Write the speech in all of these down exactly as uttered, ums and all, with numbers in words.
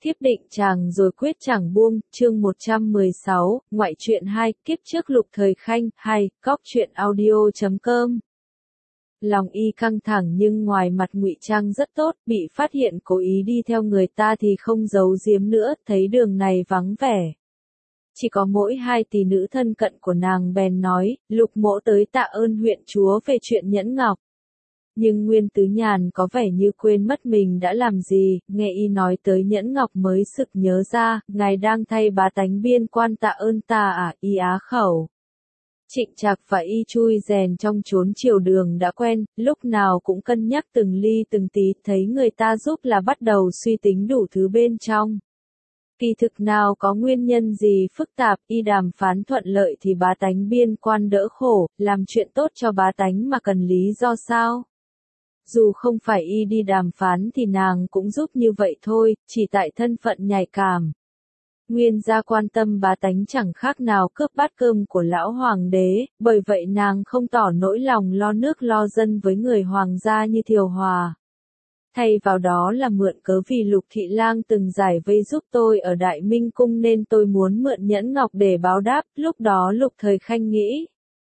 Thiếp định chàng rồi quyết chẳng buông, chương một trăm mười sáu, ngoại truyện hai, kiếp trước Lục Thời Khanh, hai, góc truyện audio chấm com. Lòng y căng thẳng nhưng ngoài mặt ngụy trang rất tốt, bị phát hiện cố ý đi theo người ta thì không giấu giếm nữa, thấy đường này vắng vẻ. Chỉ có mỗi hai tỷ nữ thân cận của nàng bèn nói, Lục mỗ tới tạ ơn huyện chúa về chuyện nhẫn ngọc. Nhưng Nguyên Tứ Nhàn có vẻ như quên mất mình đã làm gì, nghe y nói tới nhẫn ngọc mới sực nhớ ra, ngài đang thay bá tánh biên quan tạ ơn ta à, y á khẩu. Trịnh Trạc và y chui rèn trong chốn triều đường đã quen, lúc nào cũng cân nhắc từng ly từng tí, thấy người ta giúp là bắt đầu suy tính đủ thứ bên trong. Kỳ thực nào có nguyên nhân gì phức tạp, y đàm phán thuận lợi thì bá tánh biên quan đỡ khổ, làm chuyện tốt cho bá tánh mà cần lý do sao? Dù không phải y đi đàm phán thì nàng cũng giúp như vậy thôi, chỉ tại thân phận nhạy cảm. Nguyên gia quan tâm bá tánh chẳng khác nào cướp bát cơm của lão hoàng đế, bởi vậy nàng không tỏ nỗi lòng lo nước lo dân với người hoàng gia như Thiều Hòa. Thay vào đó là mượn cớ vì Lục Thị Lang từng giải vây giúp tôi ở Đại Minh Cung nên tôi muốn mượn nhẫn ngọc để báo đáp, lúc đó Lục Thời Khanh nghĩ.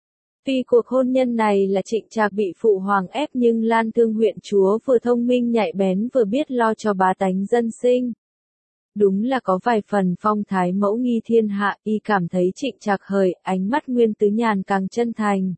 Vì cuộc hôn nhân này là Trịnh Trạc bị phụ hoàng ép nhưng Lan Thương huyện chúa vừa thông minh nhạy bén vừa biết lo cho bá tánh dân sinh. Đúng là có vài phần phong thái mẫu nghi thiên hạ, y cảm thấy Trịnh Trạc hời, ánh mắt Nguyên Tứ Nhàn càng chân thành.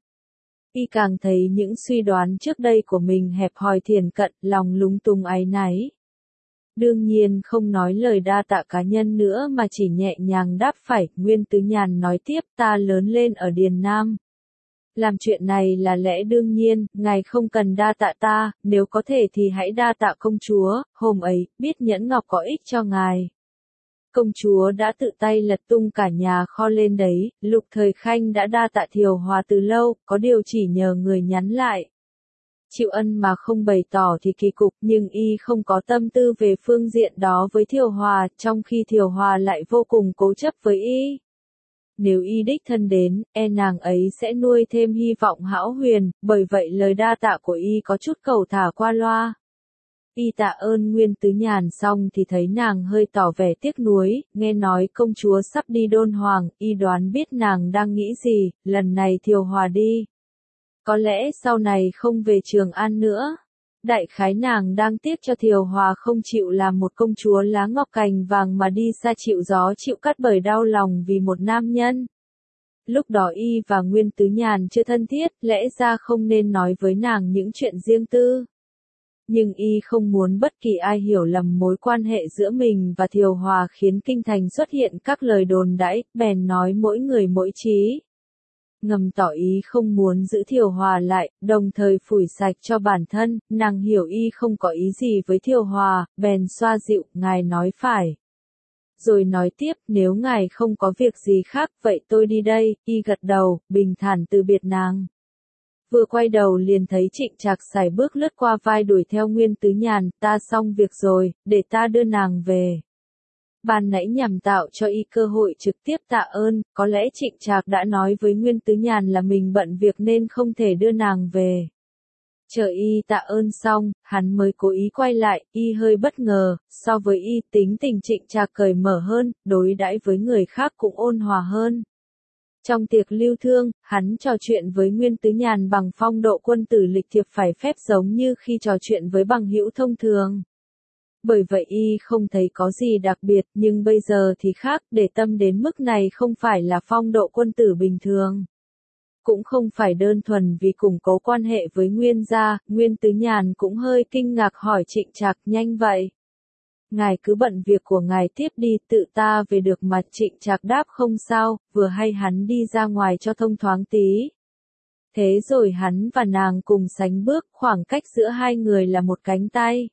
Y càng thấy những suy đoán trước đây của mình hẹp hòi thiển cận, lòng lúng túng áy náy. Đương nhiên không nói lời đa tạ cá nhân nữa mà chỉ nhẹ nhàng đáp phải, Nguyên Tứ Nhàn nói tiếp, ta lớn lên ở Điền Nam. Làm chuyện này là lẽ đương nhiên, ngài không cần đa tạ ta, nếu có thể thì hãy đa tạ công chúa, hôm ấy, biết nhẫn ngọc có ích cho ngài. Công chúa đã tự tay lật tung cả nhà kho lên đấy, Lục Thời Khanh đã đa tạ Thiều Hòa từ lâu, có điều chỉ nhờ người nhắn lại. Chịu ân mà không bày tỏ thì kỳ cục, nhưng y không có tâm tư về phương diện đó với Thiều Hòa, trong khi Thiều Hòa lại vô cùng cố chấp với y. Nếu y đích thân đến, e nàng ấy sẽ nuôi thêm hy vọng hão huyền, bởi vậy lời đa tạ của y có chút cầu thả qua loa. Y tạ ơn Nguyên Tứ Nhàn xong thì thấy nàng hơi tỏ vẻ tiếc nuối, nghe nói công chúa sắp đi đôn hoàng, y đoán biết nàng đang nghĩ gì, lần này Thiều Hòa đi. Có lẽ sau này không về Trường An nữa. Đại khái nàng đang tiếc cho Thiều Hòa không chịu làm một công chúa lá ngọc cành vàng mà đi xa chịu gió chịu cắt bởi đau lòng vì một nam nhân. Lúc đó y và Nguyên Tứ Nhàn chưa thân thiết, lẽ ra không nên nói với nàng những chuyện riêng tư. Nhưng y không muốn bất kỳ ai hiểu lầm mối quan hệ giữa mình và Thiều Hòa khiến kinh thành xuất hiện các lời đồn đãi, bèn nói mỗi người mỗi chí. Ngầm tỏ ý không muốn giữ Thiều Hòa lại, đồng thời phủi sạch cho bản thân, nàng hiểu y không có ý gì với Thiều Hòa, bèn xoa dịu, ngài nói phải. Rồi nói tiếp, nếu ngài không có việc gì khác, vậy tôi đi đây, y gật đầu, bình thản từ biệt nàng. Vừa quay đầu liền thấy Trịnh Trạc sải bước lướt qua vai đuổi theo Nguyên Tứ Nhàn, ta xong việc rồi, để ta đưa nàng về. Ban nãy nhằm tạo cho y cơ hội trực tiếp tạ ơn, có lẽ Trịnh Trạc đã nói với Nguyên Tứ Nhàn là mình bận việc nên không thể đưa nàng về. Chờ y tạ ơn xong, hắn mới cố ý quay lại, y hơi bất ngờ, so với y tính tình Trịnh Trạc cởi mở hơn, đối đãi với người khác cũng ôn hòa hơn. Trong tiệc lưu thương, hắn trò chuyện với Nguyên Tứ Nhàn bằng phong độ quân tử lịch thiệp phải phép giống như khi trò chuyện với bằng hữu thông thường. Bởi vậy y không thấy có gì đặc biệt, nhưng bây giờ thì khác, để tâm đến mức này không phải là phong độ quân tử bình thường. Cũng không phải đơn thuần vì củng cố quan hệ với Nguyên gia, Nguyên Tứ Nhàn cũng hơi kinh ngạc hỏi Trịnh Trạc, nhanh vậy. Ngài cứ bận việc của ngài tiếp đi, tự ta về được mà. Trịnh Trạc đáp không sao, vừa hay hắn đi ra ngoài cho thông thoáng tí. Thế rồi hắn và nàng cùng sánh bước, khoảng cách giữa hai người là một cánh tay.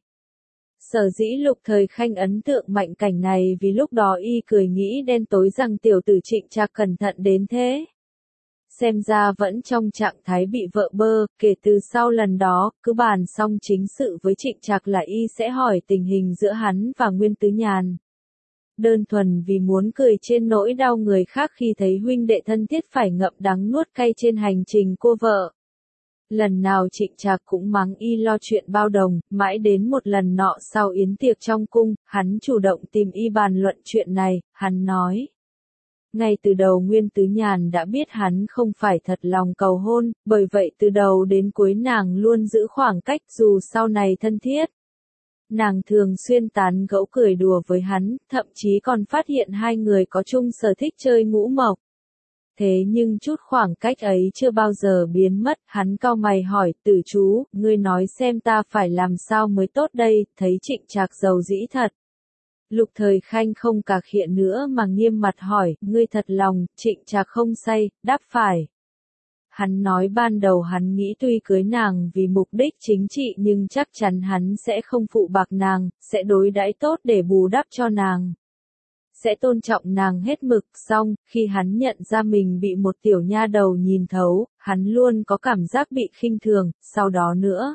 Sở dĩ Lục Thời Khanh ấn tượng mạnh cảnh này vì lúc đó y cười nghĩ đen tối rằng tiểu tử Trịnh Trạc cẩn thận đến thế. Xem ra vẫn trong trạng thái bị vợ bơ, kể từ sau lần đó, cứ bàn xong chính sự với Trịnh Trạc là y sẽ hỏi tình hình giữa hắn và Nguyên Tứ Nhàn. Đơn thuần vì muốn cười trên nỗi đau người khác khi thấy huynh đệ thân thiết phải ngậm đắng nuốt cay trên hành trình cô vợ. Lần nào Trịnh Trạc cũng mắng y lo chuyện bao đồng, mãi đến một lần nọ sau yến tiệc trong cung, hắn chủ động tìm y bàn luận chuyện này, hắn nói. Ngay từ đầu Nguyên Tứ Nhàn đã biết hắn không phải thật lòng cầu hôn, bởi vậy từ đầu đến cuối nàng luôn giữ khoảng cách dù sau này thân thiết. Nàng thường xuyên tán gẫu cười đùa với hắn, thậm chí còn phát hiện hai người có chung sở thích chơi ngũ mộc. Thế nhưng chút khoảng cách ấy chưa bao giờ biến mất, hắn cau mày hỏi, Tử chú, ngươi nói xem ta phải làm sao mới tốt đây, thấy Trịnh Trạc giàu dĩ thật. Lục Thời Khanh không cà khịa nữa mà nghiêm mặt hỏi, ngươi thật lòng, Trịnh Trạc không say, đáp phải. Hắn nói ban đầu hắn nghĩ tuy cưới nàng vì mục đích chính trị nhưng chắc chắn hắn sẽ không phụ bạc nàng, sẽ đối đãi tốt để bù đắp cho nàng. Sẽ tôn trọng nàng hết mực, xong, khi hắn nhận ra mình bị một tiểu nha đầu nhìn thấu, hắn luôn có cảm giác bị khinh thường, sau đó nữa.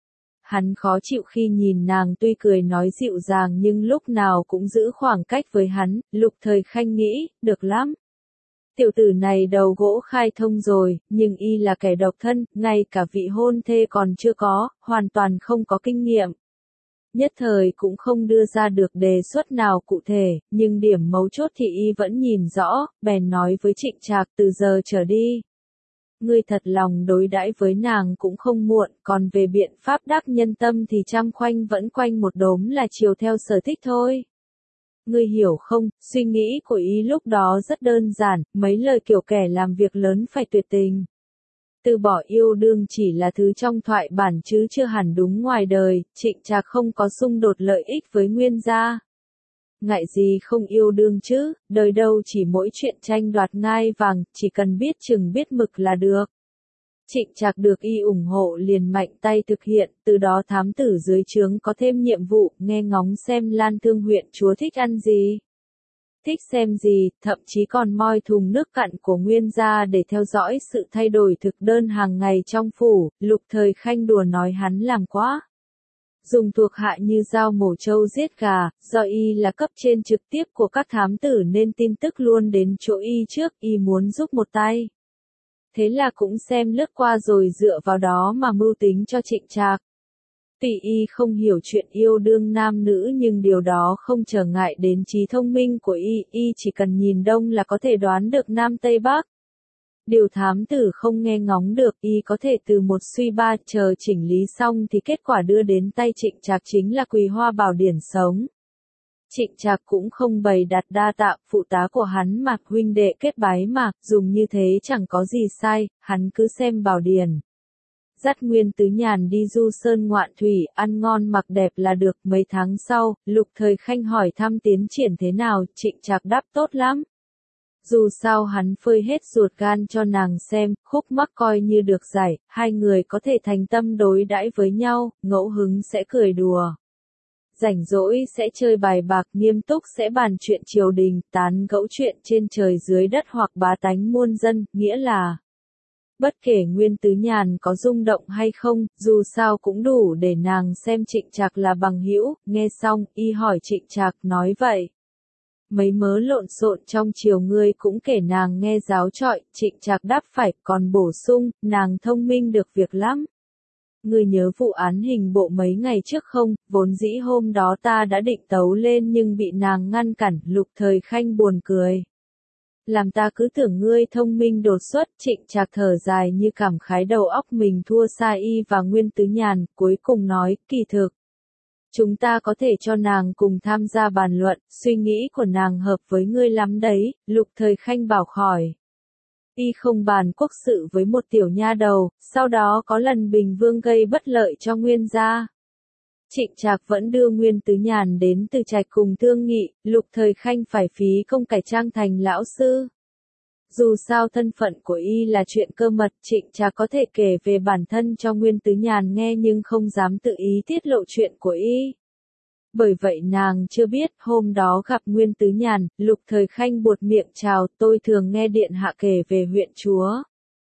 Hắn khó chịu khi nhìn nàng tuy cười nói dịu dàng nhưng lúc nào cũng giữ khoảng cách với hắn, Lục Thời Khanh nghĩ, được lắm. Tiểu tử này đầu gỗ khai thông rồi, nhưng y là kẻ độc thân, ngay cả vị hôn thê còn chưa có, hoàn toàn không có kinh nghiệm. Nhất thời cũng không đưa ra được đề xuất nào cụ thể, nhưng điểm mấu chốt thì y vẫn nhìn rõ, bèn nói với Trịnh Trạc từ giờ trở đi. Ngươi thật lòng đối đãi với nàng cũng không muộn, còn về biện pháp đắc nhân tâm thì trăm khoanh vẫn quanh một đốm là chiều theo sở thích thôi. Ngươi hiểu không, suy nghĩ của y lúc đó rất đơn giản, mấy lời kiểu kẻ làm việc lớn phải tuyệt tình. Từ bỏ yêu đương chỉ là thứ trong thoại bản chứ chưa hẳn đúng ngoài đời, Trịnh Trạc không có xung đột lợi ích với Nguyên gia. Ngại gì không yêu đương chứ, đời đâu chỉ mỗi chuyện tranh đoạt ngai vàng, chỉ cần biết chừng biết mực là được. Trịnh Trạc được y ủng hộ liền mạnh tay thực hiện, từ đó thám tử dưới trướng có thêm nhiệm vụ, nghe ngóng xem Lan Thương huyện chúa thích ăn gì. Thích xem gì, thậm chí còn moi thùng nước cặn của Nguyên gia để theo dõi sự thay đổi thực đơn hàng ngày trong phủ, Lục Thời Khanh đùa nói hắn làm quá. Dùng thuộc hạ như dao mổ trâu giết gà, do y là cấp trên trực tiếp của các thám tử nên tin tức luôn đến chỗ y trước, y muốn giúp một tay. Thế là cũng xem lướt qua rồi dựa vào đó mà mưu tính cho Trịnh Trạc. Tuy y không hiểu chuyện yêu đương nam nữ nhưng điều đó không trở ngại đến trí thông minh của y, y chỉ cần nhìn đông là có thể đoán được Nam Tây Bắc. Điều thám tử không nghe ngóng được, y có thể từ một suy ba, chờ chỉnh lý xong thì kết quả đưa đến tay Trịnh Trạc chính là Quỳ Hoa Bảo Điển sống. Trịnh Trạc cũng không bày đặt đa tạ, phụ tá của hắn mà, huynh đệ kết bái mà, dùng như thế chẳng có gì sai, hắn cứ xem Bảo Điển. Dắt Nguyên Tứ Nhàn đi du sơn ngoạn thủy, ăn ngon mặc đẹp là được. Mấy tháng sau, Lục Thời Khanh hỏi thăm tiến triển thế nào, Trịnh Trạc đáp tốt lắm. Dù sao hắn phơi hết ruột gan cho nàng xem, khúc mắc coi như được giải, hai người có thể thành tâm đối đãi với nhau, ngẫu hứng sẽ cười đùa. Rảnh rỗi sẽ chơi bài bạc, nghiêm túc sẽ bàn chuyện triều đình, tán gẫu chuyện trên trời dưới đất hoặc bá tánh muôn dân, nghĩa là bất kể Nguyên Tứ Nhàn có rung động hay không, dù sao cũng đủ để nàng xem Trịnh Trạc là bằng hữu. Nghe xong, y hỏi Trịnh Trạc nói vậy. Mấy mớ lộn xộn trong chiều ngươi cũng kể nàng nghe giáo trọi, Trịnh Trạc đáp phải, còn bổ sung, nàng thông minh được việc lắm. Ngươi nhớ vụ án hình bộ mấy ngày trước không, vốn dĩ hôm đó ta đã định tấu lên nhưng bị nàng ngăn cản, Lục Thời Khanh buồn cười. Làm ta cứ tưởng ngươi thông minh đột xuất, Trịnh Trạc thở dài như cảm khái đầu óc mình thua xa y và Nguyên Tứ Nhàn, cuối cùng nói, kỳ thực. Chúng ta có thể cho nàng cùng tham gia bàn luận, suy nghĩ của nàng hợp với ngươi lắm đấy, Lục Thời Khanh bảo khỏi. Y không bàn quốc sự với một tiểu nha đầu, sau đó có lần Bình Vương gây bất lợi cho Nguyên gia. Trịnh Trạc vẫn đưa Nguyên Tứ Nhàn đến Từ Trạch cùng thương nghị, Lục Thời Khanh phải phí công cải trang thành lão sư. Dù sao thân phận của y là chuyện cơ mật, Trịnh Trạc có thể kể về bản thân cho Nguyên Tứ Nhàn nghe nhưng không dám tự ý tiết lộ chuyện của y. Bởi vậy nàng chưa biết, hôm đó gặp Nguyên Tứ Nhàn, Lục Thời Khanh buột miệng chào, tôi thường nghe điện hạ kể về huyện chúa.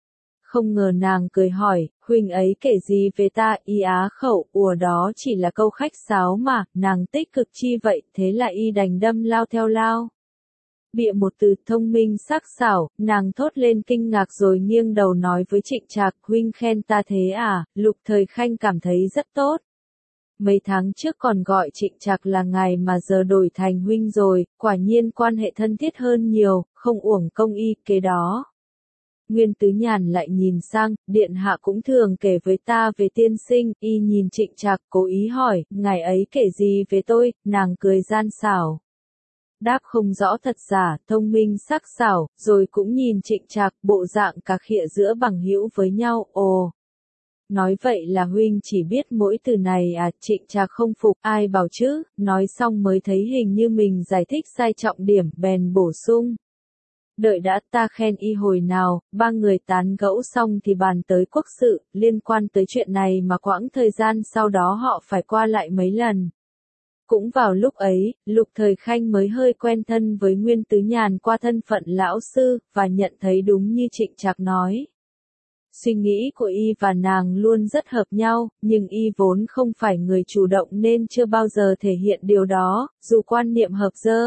Không ngờ nàng cười hỏi, huynh ấy kể gì về ta, y á khẩu, ùa đó chỉ là câu khách sáo mà, nàng tích cực chi vậy, thế là y đành đâm lao theo lao. Bịa một từ thông minh sắc sảo, nàng thốt lên kinh ngạc rồi nghiêng đầu nói với Trịnh Trạc, huynh khen ta thế à, Lục Thời Khanh cảm thấy rất tốt. Mấy tháng trước còn gọi Trịnh Trạc là ngài mà giờ đổi thành huynh rồi, quả nhiên quan hệ thân thiết hơn nhiều, không uổng công y kế đó. Nguyên Tứ Nhàn lại nhìn sang, điện hạ cũng thường kể với ta về tiên sinh, y nhìn Trịnh Trạc cố ý hỏi, ngài ấy kể gì về tôi, nàng cười gian xảo. Đáp không rõ thật giả, thông minh sắc sảo, rồi cũng nhìn Trịnh Trạc, bộ dạng cà khịa giữa bằng hữu với nhau, ồ. Nói vậy là huynh chỉ biết mỗi từ này à, Trịnh Trạc không phục, ai bảo chứ, nói xong mới thấy hình như mình giải thích sai trọng điểm, bèn bổ sung. Đợi đã, ta khen y hồi nào, ba người tán gẫu xong thì bàn tới quốc sự, liên quan tới chuyện này mà quãng thời gian sau đó họ phải qua lại mấy lần. Cũng vào lúc ấy, Lục Thời Khanh mới hơi quen thân với Nguyên Tứ Nhàn qua thân phận lão sư, và nhận thấy đúng như Trịnh Trạc nói. Suy nghĩ của y và nàng luôn rất hợp nhau, nhưng y vốn không phải người chủ động nên chưa bao giờ thể hiện điều đó, dù quan niệm hợp dơ.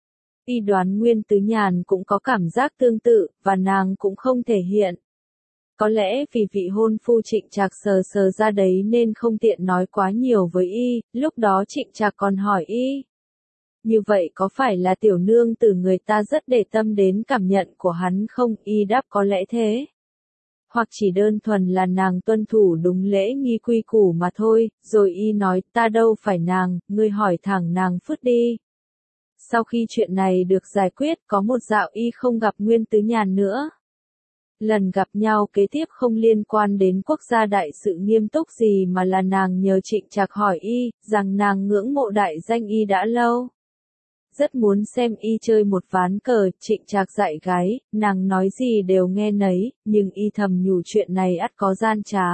Y đoán Nguyên Tứ Nhàn cũng có cảm giác tương tự, và nàng cũng không thể hiện. Có lẽ vì vị hôn phu Trịnh Trạc sờ sờ ra đấy nên không tiện nói quá nhiều với y, lúc đó Trịnh Trạc còn hỏi y. Như vậy có phải là tiểu nương tử người ta rất để tâm đến cảm nhận của hắn không? Y đáp có lẽ thế. Hoặc chỉ đơn thuần là nàng tuân thủ đúng lễ nghi quy củ mà thôi, rồi y nói ta đâu phải nàng, ngươi hỏi thẳng nàng phứt đi. Sau khi chuyện này được giải quyết có một dạo y không gặp Nguyên Tứ Nhàn nữa. Lần gặp nhau kế tiếp không liên quan đến quốc gia đại sự nghiêm túc gì mà là nàng nhờ Trịnh Trạc hỏi y, rằng nàng ngưỡng mộ đại danh y đã lâu. Rất muốn xem y chơi một ván cờ, Trịnh Trạc dạy gái, nàng nói gì đều nghe nấy, nhưng y thầm nhủ chuyện này ắt có gian trá.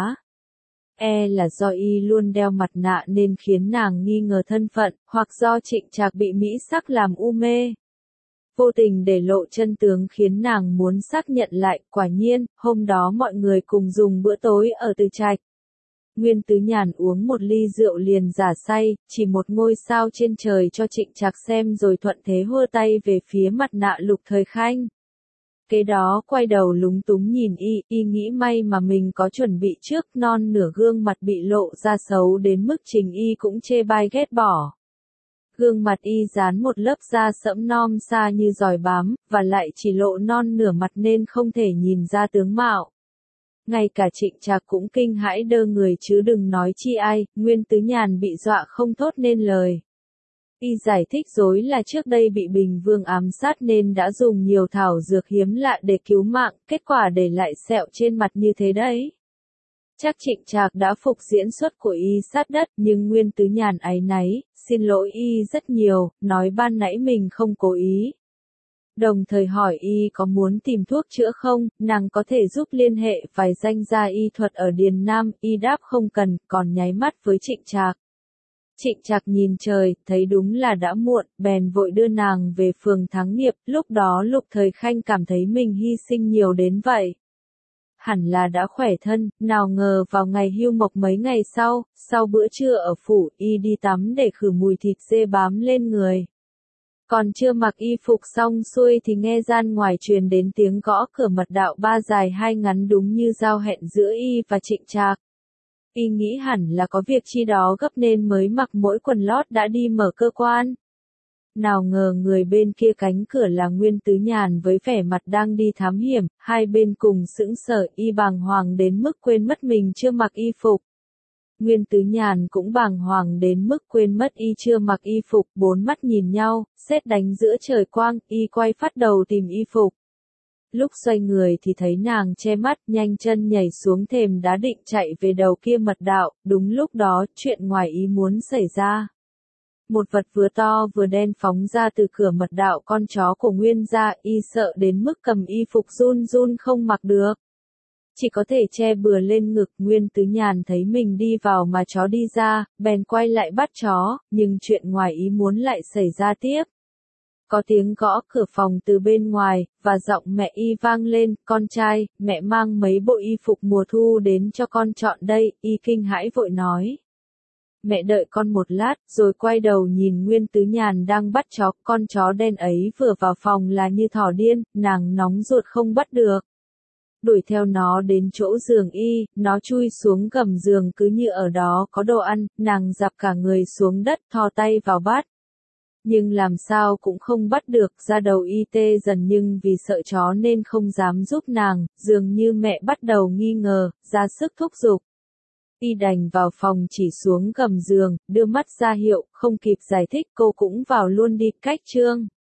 E là do y luôn đeo mặt nạ nên khiến nàng nghi ngờ thân phận, hoặc do Trịnh Trạc bị mỹ sắc làm u mê. Vô tình để lộ chân tướng khiến nàng muốn xác nhận lại, quả nhiên, hôm đó mọi người cùng dùng bữa tối ở Từ Trạch. Nguyên Tứ Nhàn uống một ly rượu liền giả say, chỉ một ngôi sao trên trời cho Trịnh Trạc xem rồi thuận thế hua tay về phía mặt nạ Lục Thời Khanh. Kế đó quay đầu lúng túng nhìn y, y nghĩ may mà mình có chuẩn bị trước, non nửa gương mặt bị lộ ra xấu đến mức Trình y cũng chê bai ghét bỏ. Gương mặt y dán một lớp da sẫm nom xa như giòi bám, và lại chỉ lộ non nửa mặt nên không thể nhìn ra tướng mạo. Ngay cả Trịnh Trạc cũng kinh hãi đơ người chứ đừng nói chi ai, Nguyên Tứ Nhàn bị dọa không thốt nên lời. Y giải thích dối là trước đây bị Bình Vương ám sát nên đã dùng nhiều thảo dược hiếm lạ để cứu mạng, kết quả để lại sẹo trên mặt như thế đấy. Chắc Trịnh Trạc đã phục diễn xuất của y sát đất, nhưng Nguyên Tứ Nhàn áy náy, xin lỗi y rất nhiều, nói ban nãy mình không cố ý. Đồng thời hỏi y có muốn tìm thuốc chữa không, nàng có thể giúp liên hệ vài danh gia y thuật ở Điền Nam, y đáp không cần, còn nháy mắt với Trịnh Trạc. Trịnh Trạc nhìn trời, thấy đúng là đã muộn, bèn vội đưa nàng về phường Thắng Nghiệp, lúc đó Lục Thời Khanh cảm thấy mình hy sinh nhiều đến vậy. Hẳn là đã khỏe thân, nào ngờ vào ngày hưu mộc mấy ngày sau, sau bữa trưa ở phủ, y đi tắm để khử mùi thịt dê bám lên người. Còn chưa mặc y phục xong xuôi thì nghe gian ngoài truyền đến tiếng gõ cửa mật đạo ba dài hai ngắn đúng như giao hẹn giữa y và Trịnh Trạc. Y nghĩ hẳn là có việc chi đó gấp nên mới mặc mỗi quần lót đã đi mở cơ quan. Nào ngờ người bên kia cánh cửa là Nguyên Tứ Nhàn với vẻ mặt đang đi thám hiểm, hai bên cùng sững sờ, y bàng hoàng đến mức quên mất mình chưa mặc y phục. Nguyên Tứ Nhàn cũng bàng hoàng đến mức quên mất y chưa mặc y phục, bốn mắt nhìn nhau, sét đánh giữa trời quang, y quay phát đầu tìm y phục. Lúc xoay người thì thấy nàng che mắt, nhanh chân nhảy xuống thềm đá định chạy về đầu kia mật đạo, đúng lúc đó, chuyện ngoài ý muốn xảy ra. Một vật vừa to vừa đen phóng ra từ cửa mật đạo con chó của Nguyên gia, y sợ đến mức cầm y phục run run không mặc được. Chỉ có thể che bừa lên ngực. Nguyên Tứ Nhàn thấy mình đi vào mà chó đi ra, bèn quay lại bắt chó, nhưng chuyện ngoài ý muốn lại xảy ra tiếp. Có tiếng gõ cửa phòng từ bên ngoài, và giọng mẹ y vang lên, con trai, mẹ mang mấy bộ y phục mùa thu đến cho con chọn đây, y kinh hãi vội nói. Mẹ đợi con một lát, rồi quay đầu nhìn Nguyên Tứ Nhàn đang bắt chó, con chó đen ấy vừa vào phòng là như thỏ điên, nàng nóng ruột không bắt được. Đuổi theo nó đến chỗ giường y, nó chui xuống gầm giường cứ như ở đó có đồ ăn, nàng dạp cả người xuống đất, thò tay vào bát. Nhưng làm sao cũng không bắt được, ra đầu y tê dần nhưng vì sợ chó nên không dám giúp nàng, dường như mẹ bắt đầu nghi ngờ, ra sức thúc giục. Y đành vào phòng chỉ xuống gầm giường, đưa mắt ra hiệu, không kịp giải thích cô cũng vào luôn đi, cách chương.